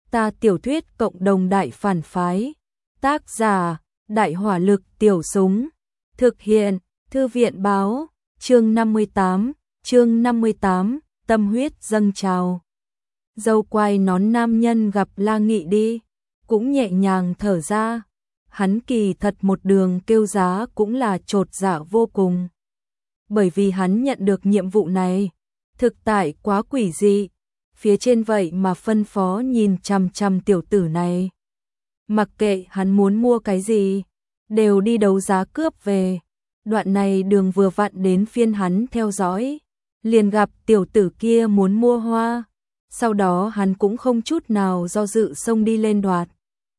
Ta tiểu thuyết cộng đồng đại phản phái. Tác giả: Đại hỏa lực tiểu súng. Thực hiện: Thư viện báo. Chương 58, tâm huyết dâng trào. Dâu quai nón nam nhân gặp La Nghị đi, cũng nhẹ nhàng thở ra. Hắn kỳ thật một đường kêu giá cũng là chột dạ vô cùng. Bởi vì hắn nhận được nhiệm vụ này, thực tại quá quỷ dị. Phía trên vậy mà phân phó nhìn chằm chằm tiểu tử này. Mặc kệ hắn muốn mua cái gì, đều đi đấu giá cướp về. Đoạn này đường vừa vặn đến phiên hắn theo dõi, liền gặp tiểu tử kia muốn mua hoa. Sau đó hắn cũng không chút nào do dự xông đi lên đoạt.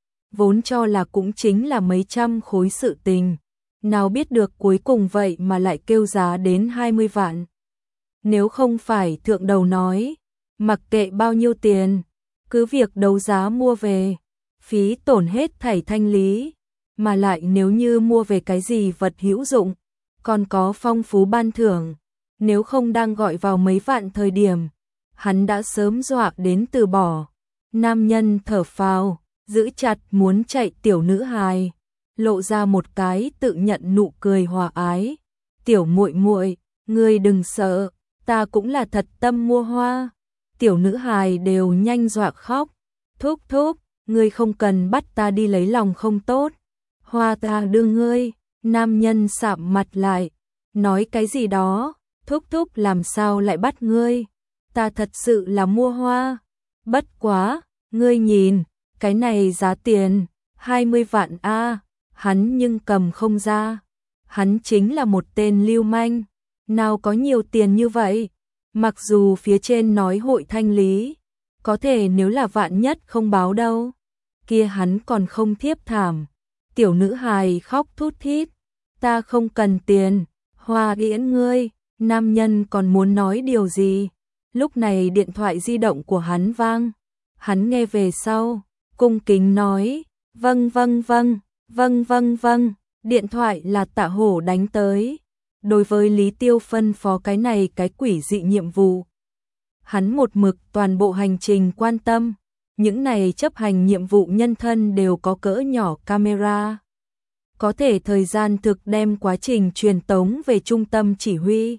Vốn cho là cũng chính là mấy trăm khối sự tình, nào biết được cuối cùng vậy mà lại kêu giá đến 20 vạn. Nếu không phải thượng đầu nói, mặc kệ bao nhiêu tiền, cứ việc đấu giá mua về, phí tổn hết thảy thanh lý, mà lại nếu như mua về cái gì vật hữu dụng, còn có phong phú ban thưởng, nếu không đang gọi vào mấy vạn thời điểm, hắn đã sớm dọa đến từ bỏ. Nam nhân thở phào, giữ chặt muốn chạy tiểu nữ hài, lộ ra một cái tự nhận nụ cười hòa ái. Tiểu muội muội, ngươi đừng sợ, ta cũng là thật tâm mua hoa. Tiểu nữ hài đều nhanh dọa khóc. Thúc thúc, ngươi không cần bắt ta đi lấy lòng không tốt. Hoa ta đưa ngươi. Nam nhân sạm mặt lại, nói cái gì đó. Thúc thúc làm sao lại bắt ngươi? Ta thật sự là mua hoa. Bất quá, ngươi nhìn, cái này giá tiền 20 vạn a. Hắn nhưng cầm không ra. Hắn chính là một tên lưu manh, nào có nhiều tiền như vậy. Mặc dù phía trên nói hội thanh lý, có thể nếu là vạn nhất không báo đâu, kia hắn còn không thiếp thảm. Tiểu nữ hài khóc thút thít, ta không cần tiền, hoa điễn ngươi. Nam nhân còn muốn nói điều gì, lúc này điện thoại di động của hắn vang. Hắn nghe về sau, cung kính nói, vâng. Điện thoại là Tạ Hổ đánh tới. Đối với Lý Tiêu phân phó cái này cái quỷ dị nhiệm vụ, hắn một mực toàn bộ hành trình quan tâm. Những này chấp hành nhiệm vụ nhân thân đều có cỡ nhỏ camera, có thể thời gian thực đem quá trình truyền tống về trung tâm chỉ huy.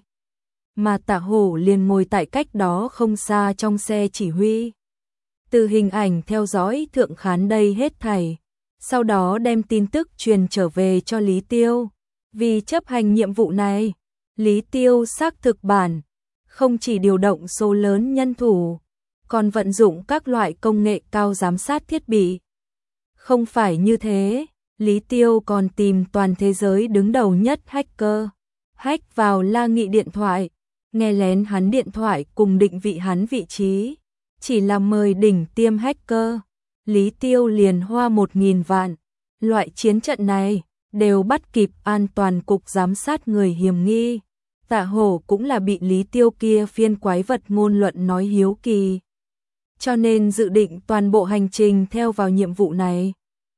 Mà Tạ Hổ liền ngồi tại cách đó không xa trong xe chỉ huy. Từ hình ảnh theo dõi thượng khán đây hết thảy, sau đó đem tin tức truyền trở về cho Lý Tiêu. Vì chấp hành nhiệm vụ này, Lý Tiêu xác thực bản, không chỉ điều động số lớn nhân thủ, còn vận dụng các loại công nghệ cao giám sát thiết bị. Không phải như thế, Lý Tiêu còn tìm toàn thế giới đứng đầu nhất hacker, hack vào La Nghị điện thoại, nghe lén hắn điện thoại cùng định vị hắn vị trí. Chỉ là mời đỉnh tiêm hacker, Lý Tiêu liền hoa 1.000 vạn. Loại chiến trận này đều bắt kịp an toàn cục giám sát người hiểm nghi. Tạ Hổ cũng là bị Lý Tiêu kia phiên quái vật ngôn luận nói hiếu kỳ, cho nên dự định toàn bộ hành trình theo vào nhiệm vụ này.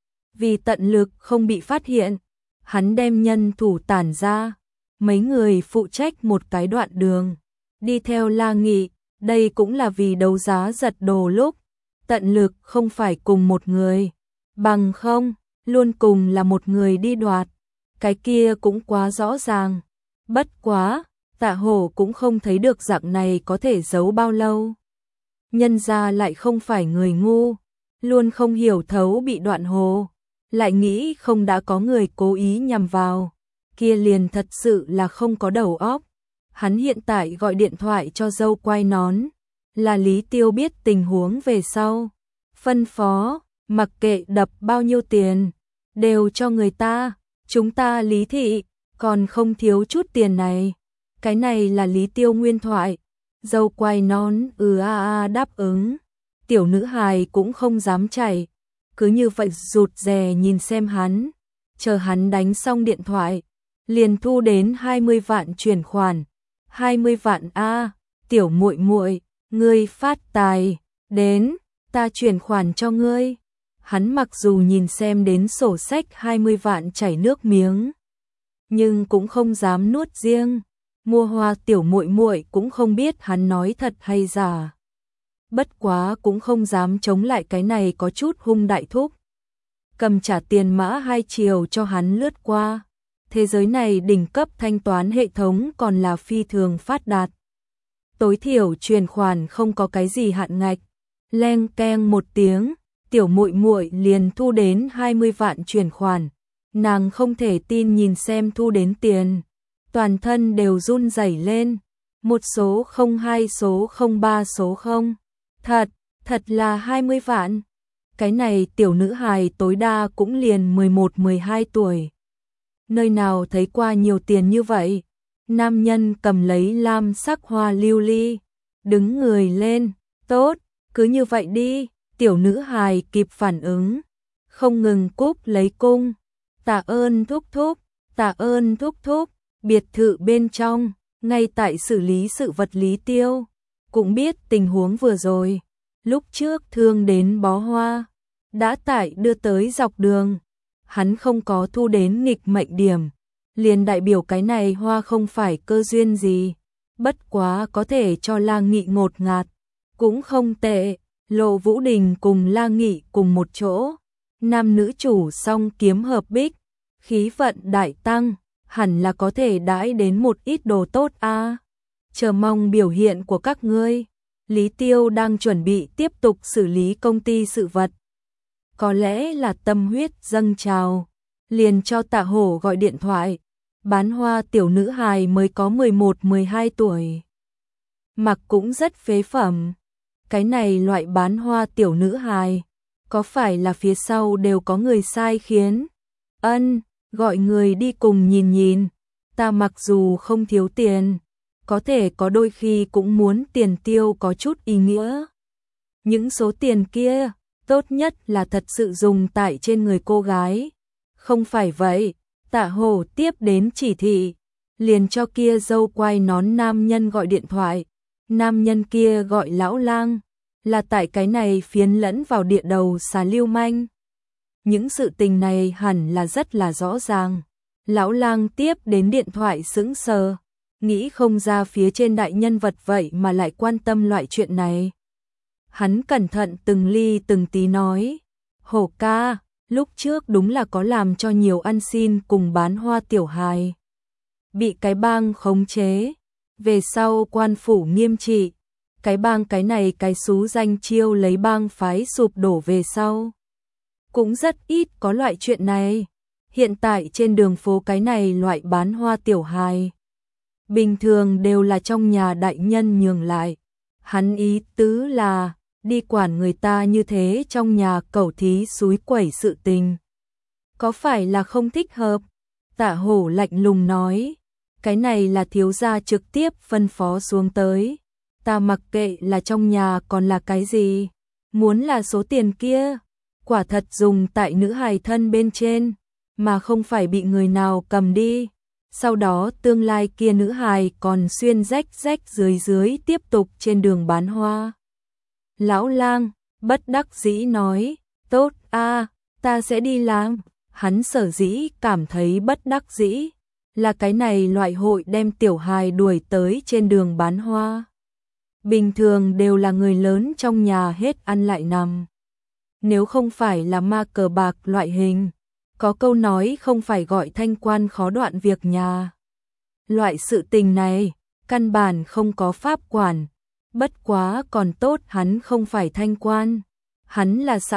Vì tận lực không bị phát hiện, hắn đem nhân thủ tản ra, mấy người phụ trách một cái đoạn đường, đi theo La Nghị. Đây cũng là vì đấu giá giật đồ lúc, tận lực không phải cùng một người, bằng không, luôn cùng là một người đi đoạt, cái kia cũng quá rõ ràng. Bất quá, Tạ Hổ cũng không thấy được dạng này có thể giấu bao lâu. Nhân ra lại không phải người ngu, luôn không hiểu thấu bị đoạn hồ, lại nghĩ không đã có người cố ý nhằm vào, kia liền thật sự là không có đầu óc. Hắn hiện tại gọi điện thoại cho dâu quai nón, là Lý Tiêu biết tình huống về sau. Phân phó, mặc kệ đập bao nhiêu tiền, đều cho người ta, chúng ta Lý thị, còn không thiếu chút tiền này. Cái này là Lý Tiêu nguyên thoại. Dâu quai nón đáp ứng. Tiểu nữ hài cũng không dám chạy, cứ như vậy rụt rè nhìn xem hắn. Chờ hắn đánh xong điện thoại, liền thu đến 20 vạn chuyển khoản. 20 vạn a, tiểu muội muội, ngươi phát tài, đến, ta chuyển khoản cho ngươi. Hắn mặc dù nhìn xem đến sổ sách 20 vạn chảy nước miếng, nhưng cũng không dám nuốt riêng. Mua hoa tiểu muội muội cũng không biết hắn nói thật hay giả. bất quá cũng không dám chống lại cái này có chút hung đại thúc. Cầm trả tiền mã 2 triệu cho hắn lướt qua. Thế giới này đỉnh cấp thanh toán hệ thống còn là phi thường phát đạt. Tối thiểu chuyển khoản không có cái gì hạn ngạch. Leng keng một tiếng, tiểu muội muội liền thu đến 20 vạn chuyển khoản. Nàng không thể tin nhìn xem thu đến tiền, toàn thân đều run rẩy lên. Một số 02 số 03 số 0. Thật là 20 vạn. Cái này tiểu nữ hài tối đa cũng liền 11-12 tuổi. Nơi nào thấy qua nhiều tiền như vậy? Nam nhân cầm lấy lam sắc hoa lưu ly, đứng người lên, tốt, cứ như vậy đi. Tiểu nữ hài kịp phản ứng, không ngừng cúp lấy cung. Tạ ơn thúc thúc, tạ ơn thúc thúc. Biệt thự bên trong, ngay tại xử lý sự vật Lý Tiêu, cũng biết tình huống vừa rồi. Lúc trước thương đến bó hoa, đã tải đưa tới dọc đường. Hắn không có thu đến nghịch mệnh điểm, liền đại biểu cái này hoa không phải cơ duyên gì. Bất quá có thể cho La Nghị ngột ngạt, cũng không tệ. Lộ Vũ Đình cùng La Nghị cùng một chỗ, nam nữ chủ song kiếm hợp bích, khí vận đại tăng, hẳn là có thể đãi đến một ít đồ tốt a. Chờ mong biểu hiện của các ngươi. Lý Tiêu đang chuẩn bị tiếp tục xử lý công ty sự vật. Có lẽ là tâm huyết dâng trào, liền cho Tạ Hổ gọi điện thoại. Bán hoa tiểu nữ hài mới có 11-12 tuổi. Mặc cũng rất phế phẩm. Cái này loại bán hoa tiểu nữ hài, có phải là phía sau đều có người sai khiến? Gọi người đi cùng nhìn nhìn. Ta mặc dù không thiếu tiền, có thể có đôi khi cũng muốn tiền tiêu có chút ý nghĩa. Những số tiền kia, tốt nhất là thật sự dùng tại trên người cô gái. Không phải vậy, Tạ Hổ tiếp đến chỉ thị, liền cho kia dâu quai nón nam nhân gọi điện thoại. Nam nhân kia gọi lão lang, là tại cái này phiến lẫn vào địa đầu xà lưu manh. Những sự tình này hẳn là rất là rõ ràng. Lão lang tiếp đến điện thoại sững sờ, nghĩ không ra phía trên đại nhân vật vậy mà lại quan tâm loại chuyện này. Hắn cẩn thận từng ly từng tí nói, Hổ ca, lúc trước đúng là có làm cho nhiều ăn xin cùng bán hoa tiểu hài bị cái bang khống chế, về sau quan phủ nghiêm trị, cái bang cái này cái xú danh chiêu lấy bang phái sụp đổ về sau. Cũng rất ít có loại chuyện này. Hiện tại trên đường phố cái này loại bán hoa tiểu hài, bình thường đều là trong nhà đại nhân nhường lại. Hắn ý tứ là, đi quản người ta như thế trong nhà cẩu thí xúi quẩy sự tình. Có phải là không thích hợp? Tạ Hổ lạnh lùng nói, cái này là thiếu gia trực tiếp phân phó xuống tới. Ta mặc kệ là trong nhà còn là cái gì, muốn là số tiền kia, quả thật dùng tại nữ hài thân bên trên, mà không phải bị người nào cầm đi. Sau đó tương lai kia nữ hài còn xuyên rách rách dưới tiếp tục trên đường bán hoa. Lão lang, bất đắc dĩ nói, tốt a, ta sẽ đi làm. Hắn sở dĩ cảm thấy bất đắc dĩ, là cái này loại hội đem tiểu hài đuổi tới trên đường bán hoa. Bình thường đều là người lớn trong nhà hết ăn lại nằm. Nếu không phải là ma cờ bạc loại hình, có câu nói không phải gọi thanh quan khó đoạn việc nhà. Loại sự tình này, căn bản không có pháp quản, bất quá còn tốt hắn không phải thanh quan, hắn là xã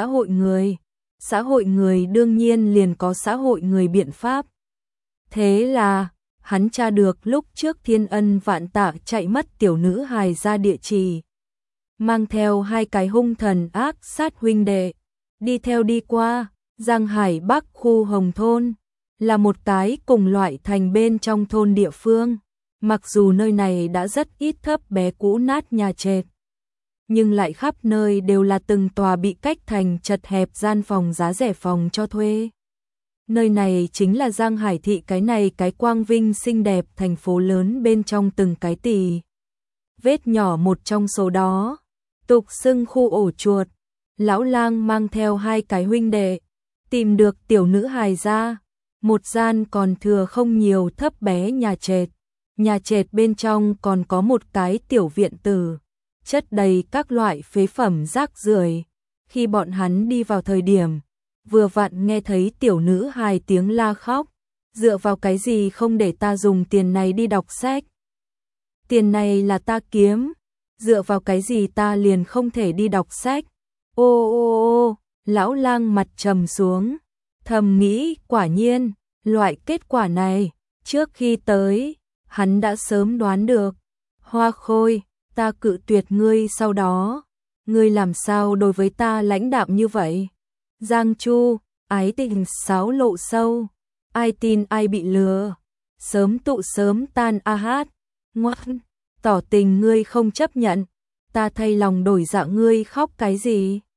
hội người đương nhiên liền có xã hội người biện pháp. Thế là, hắn tra được lúc trước thiên ân vạn tạ chạy mất tiểu nữ hài ra địa chỉ, mang theo 2 cái hung thần ác sát huynh đệ, đi theo đi qua Giang Hải Bắc khu Hồng Thôn, là một cái cùng loại thành bên trong thôn địa phương. Mặc dù nơi này đã rất ít thấp bé cũ nát nhà trệt, nhưng lại khắp nơi đều là từng tòa bị cách thành chật hẹp gian phòng giá rẻ phòng cho thuê. Nơi này chính là Giang Hải thị cái này cái quang vinh xinh đẹp thành phố lớn bên trong từng cái tì vết nhỏ một trong số đó, tục xưng khu ổ chuột. Lão lang mang theo 2 cái huynh đệ, tìm được tiểu nữ hài ra, một gian còn thừa không nhiều thấp bé nhà trệt bên trong còn có một cái tiểu viện tử, chất đầy các loại phế phẩm rác rưởi. Khi bọn hắn đi vào thời điểm, vừa vặn nghe thấy tiểu nữ hài tiếng la khóc, dựa vào cái gì không để ta dùng tiền này đi đọc sách? Tiền này là ta kiếm, dựa vào cái gì ta liền không thể đi đọc sách? Ô ô ô, lão lang mặt trầm xuống, thầm nghĩ quả nhiên, loại kết quả này, trước khi tới, hắn đã sớm đoán được. Hoa Khôi, ta cự tuyệt ngươi sau đó, ngươi làm sao đối với ta lãnh đạm như vậy? Giang Chu, ái tình xáo lộ sâu, ai tin ai bị lừa, sớm tụ sớm tan a hát, ngoan, tỏ tình ngươi không chấp nhận, ta thay lòng đổi dạ ngươi khóc cái gì?